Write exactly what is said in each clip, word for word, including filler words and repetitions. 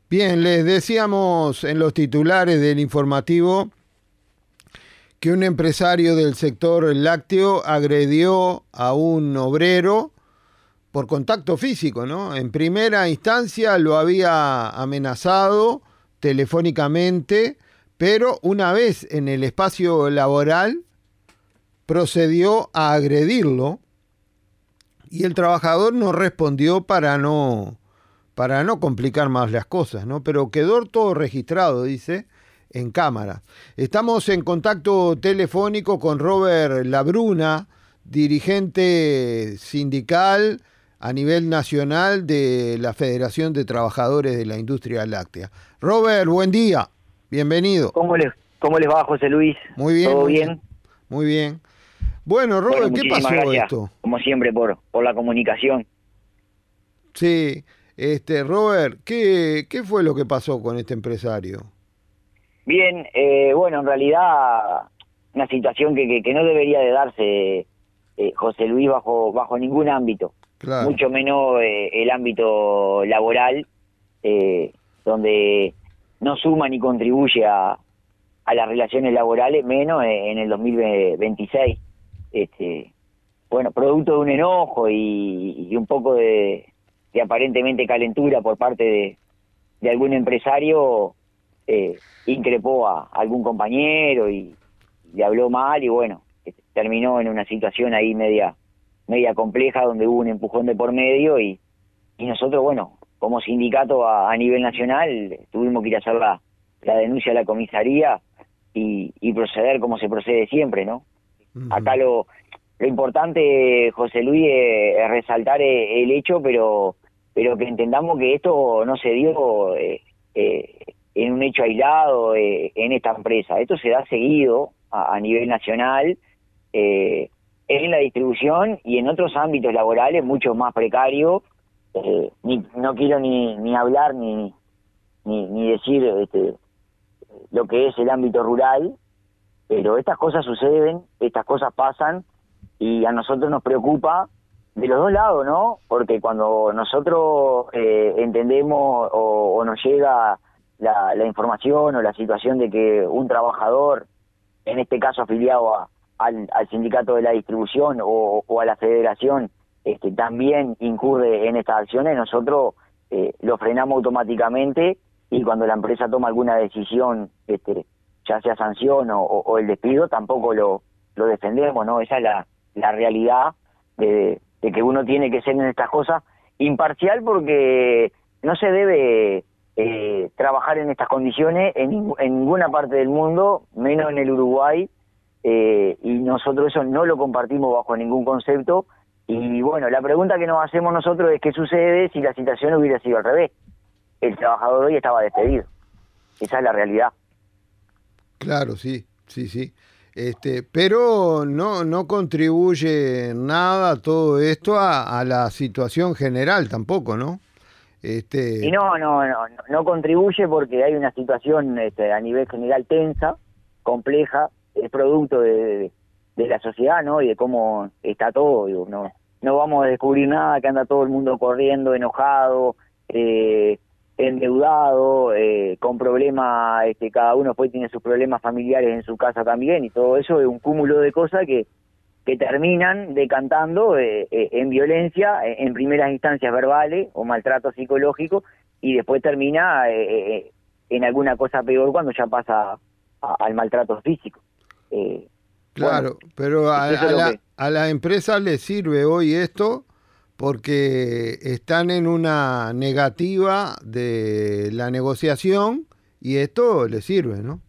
Bien, les decíamos en los titulares del informativo que un empresario del sector lácteo agredió a un obrero por contacto físico, ¿no? En primera instancia lo había amenazado telefónicamente, pero una vez en el espacio laboral procedió a agredirlo y el trabajador no respondió para no, para no complicar más las cosas, ¿no? Pero quedó todo registrado, dice, en cámara. Estamos en contacto telefónico con Robert Labruna, dirigente sindical a nivel nacional de la Federación de Trabajadores de la Industria Láctea. Robert, buen día, bienvenido. ¿Cómo les, cómo les va, José Luis? Muy bien, ¿Todo muy bien? bien. Muy bien. Bueno, Robert, Bueno, ¿qué muchísimas pasó gracias, esto? como siempre, por, por la comunicación. Sí, este, Robert, ¿qué, qué fue lo que pasó con este empresario? Bien, eh, bueno, en realidad una situación que, que, que no debería de darse, eh, José Luis, bajo, bajo ningún ámbito, Claro. mucho menos eh, el ámbito laboral, eh, donde no suma ni contribuye a, a las relaciones laborales, menos en el dos mil veintiséis. Este, bueno, producto de un enojo y, y un poco de, de aparentemente calentura por parte de, de algún empresario, eh, increpó a algún compañero y le habló mal y bueno, terminó en una situación ahí media media compleja donde hubo un empujón de por medio y, y nosotros, bueno, como sindicato a, a nivel nacional tuvimos que ir a hacer la, la denuncia a la comisaría y, y proceder como se procede siempre, ¿no? Uh-huh. Acá lo, lo importante, José Luis, es, es resaltar el hecho, pero pero que entendamos que esto no se dio eh, eh, en un hecho aislado eh, en esta empresa. Esto se da seguido a, a nivel nacional, eh, en la distribución y en otros ámbitos laborales mucho más precarios. Eh, ni, no quiero ni, ni hablar ni, ni, ni decir este, lo que es el ámbito rural, pero estas cosas suceden, estas cosas pasan y a nosotros nos preocupa de los dos lados, ¿no? Porque cuando nosotros eh, entendemos o, o nos llega la, la información o la situación de que un trabajador, en este caso afiliado a, al, al sindicato de la distribución o, o a la federación, este, también incurre en estas acciones, nosotros eh, lo frenamos automáticamente y cuando la empresa toma alguna decisión, este, ya sea sanción o, o, o el despido, tampoco lo, lo defendemos, ¿no? Esa es la, la realidad de, de que uno tiene que ser en estas cosas imparcial, porque no se debe eh, trabajar en estas condiciones en, en ninguna parte del mundo, menos en el Uruguay, eh, y nosotros eso no lo compartimos bajo ningún concepto. Y bueno, la pregunta que nos hacemos nosotros es qué sucede si la situación hubiera sido al revés. El trabajador hoy estaba despedido. Esa es la realidad. Claro, sí, sí, sí. Este, pero no, no contribuye nada todo esto a, a la situación general tampoco, ¿no? Este... Y no, no, no, no contribuye porque hay una situación este, a nivel general tensa, compleja, es producto de, de, de la sociedad, ¿no? Y de cómo está todo, digo, no, no vamos a descubrir nada, que anda todo el mundo corriendo, enojado, eh, endeudado, eh, con problemas, este, cada uno después tiene sus problemas familiares en su casa también, y todo eso es un cúmulo de cosas que, que terminan decantando eh, eh, en violencia, eh, en primeras instancias verbales o maltrato psicológico, y después termina eh, eh, en alguna cosa peor cuando ya pasa a, al maltrato físico. Eh, claro, bueno, pero a, a, la, que... a la empresa le sirve hoy esto porque están en una negativa de la negociación y esto le sirve, ¿no?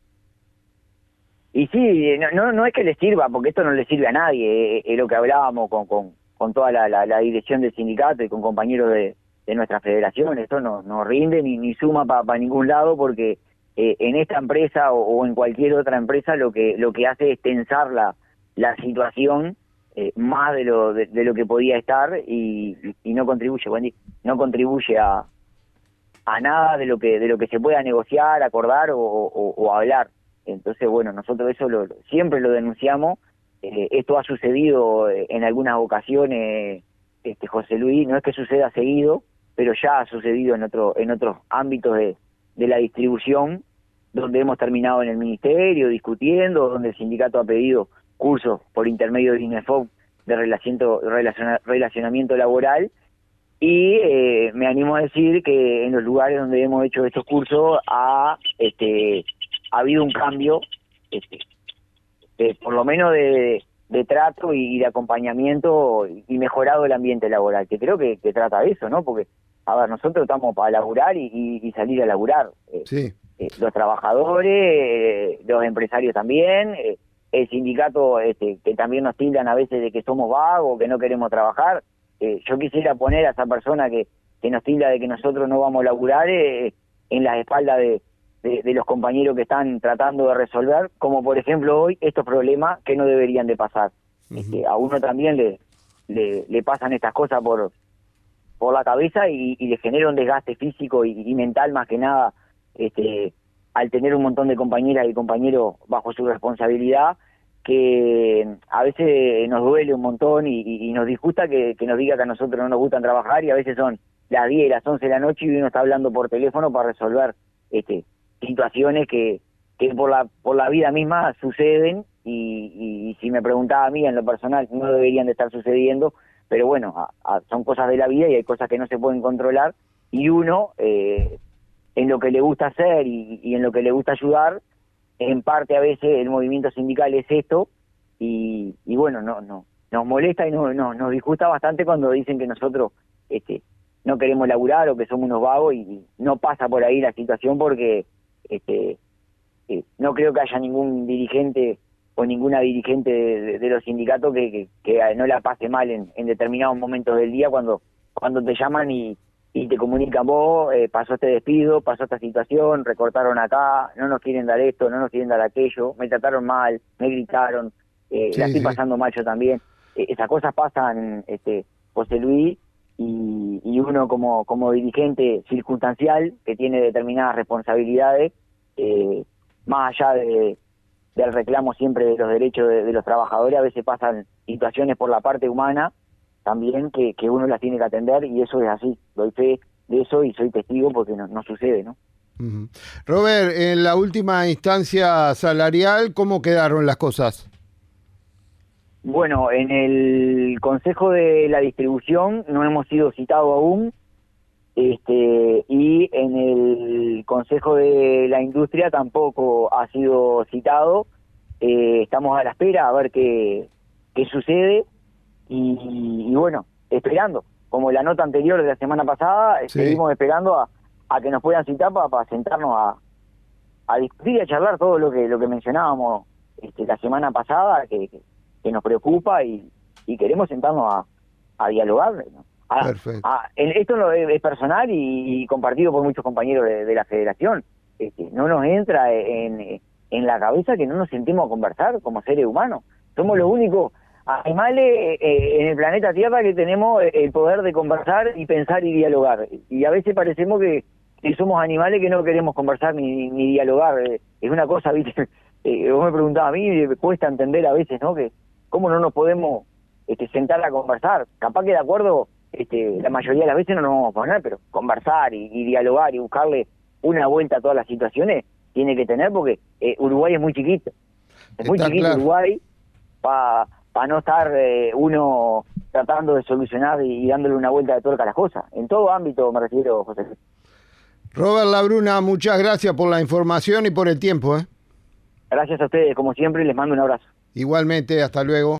Y sí, no, no, no es que le sirva, porque esto no le sirve a nadie, es, es lo que hablábamos con, con, con toda la, la, la dirección del sindicato y con compañeros de, de nuestra federación. Esto no, no rinde ni, ni suma para pa ningún lado, porque eh, en esta empresa o, o en cualquier otra empresa lo que lo que hace es tensar la, la situación eh, más de lo de, de lo que podía estar y, y no contribuye, Wendy, no contribuye a, a nada de lo que de lo que se pueda negociar, acordar o, o, o hablar. Entonces, bueno, nosotros eso lo, siempre lo denunciamos. Eh, esto ha sucedido en algunas ocasiones, este, José Luis, no es que suceda seguido, pero ya ha sucedido en otro en otros ámbitos de, de la distribución, donde hemos terminado en el ministerio discutiendo, donde el sindicato ha pedido cursos por intermedio del INEFOP de relacionamiento, relacionamiento laboral, y eh, me animo a decir que en los lugares donde hemos hecho estos cursos ha, este, ha habido un cambio, este, de, por lo menos de, de trato y de acompañamiento, y mejorado el ambiente laboral, que creo que, que trata de eso, ¿no? Porque, a ver, nosotros estamos para laburar y, y, y salir a laburar. Eh, Sí. eh, los trabajadores, eh, los empresarios también, eh, el sindicato, este, que también nos tildan a veces de que somos vagos, que no queremos trabajar. Eh, yo quisiera poner a esa persona que, que nos tilda de que nosotros no vamos a laburar eh, en las espaldas de, de, de los compañeros que están tratando de resolver, como por ejemplo hoy, estos problemas que no deberían de pasar. Uh-huh. Este, a uno también le, le, le pasan estas cosas por, por la cabeza y, y le genera un desgaste físico y, y mental más que nada, este, al tener un montón de compañeras y compañeros bajo su responsabilidad, que a veces nos duele un montón y, y, y nos disgusta que, que nos diga que a nosotros no nos gustan trabajar, y a veces son las diez, las once de la noche y uno está hablando por teléfono para resolver este, situaciones que, que por la por la vida misma suceden, y, y, y si me preguntaba a mí en lo personal no deberían de estar sucediendo, pero bueno, a, a, son cosas de la vida y hay cosas que no se pueden controlar, y uno eh, en lo que le gusta hacer y, y en lo que le gusta ayudar, en parte a veces el movimiento sindical es esto, y, y bueno, no no nos molesta y no, no, nos disgusta bastante cuando dicen que nosotros este, no queremos laburar o que somos unos vagos, y, y no pasa por ahí la situación, porque este, eh, no creo que haya ningún dirigente o ninguna dirigente de, de, de los sindicatos que, que, que no la pase mal en, en determinados momentos del día cuando, cuando te llaman y y te comunican: vos, eh, pasó este despido, pasó esta situación, recortaron acá, no nos quieren dar esto, no nos quieren dar aquello, me trataron mal, me gritaron, eh, Sí, la estoy sí. pasando mal yo también. Eh, esas cosas pasan, este, José Luis, y, y uno como, como dirigente circunstancial que tiene determinadas responsabilidades, eh, más allá de, del reclamo siempre de los derechos de, de los trabajadores, a veces pasan situaciones por la parte humana también que, que uno las tiene que atender, y eso es así, doy fe de eso y soy testigo porque no, no sucede, ¿no? Uh-huh. Robert, en la última instancia salarial, ¿cómo quedaron las cosas? Bueno, en el Consejo de la Distribución no hemos sido citados aún, este, y en el Consejo de la Industria tampoco ha sido citado. Eh, estamos a la espera a ver qué, qué sucede. Y, y bueno, esperando, como la nota anterior de la semana pasada, sí. Seguimos esperando a, a que nos puedan citar para, para sentarnos a, a discutir y a charlar todo lo que lo que mencionábamos este, la semana pasada, que, que, que nos preocupa, y, y queremos sentarnos a, a dialogar, ¿no? A, Perfecto. A, en, esto es, es personal y, y compartido por muchos compañeros de, de la federación. Este, no nos entra en, en la cabeza que no nos sentimos a conversar como seres humanos. Somos los únicos animales eh, en el planeta Tierra que tenemos el poder de conversar y pensar y dialogar, y a veces parecemos que, que somos animales que no queremos conversar ni, ni dialogar. Eh, es una cosa, ¿viste? Eh, vos me preguntabas a mí, me cuesta entender a veces, ¿no? Que cómo no nos podemos este, sentar a conversar. Capaz que de acuerdo, este, la mayoría de las veces no nos vamos a poner, pero conversar y, y dialogar y buscarle una vuelta a todas las situaciones tiene que tener, porque eh, Uruguay es muy chiquito, es muy Está chiquito claro. Uruguay para para no estar eh, uno tratando de solucionar y, y dándole una vuelta de tuerca a las cosas. En todo ámbito me refiero, José. Robert Labruna, muchas gracias por la información y por el tiempo, ¿eh? Gracias a ustedes, como siempre, y les mando un abrazo. Igualmente, hasta luego.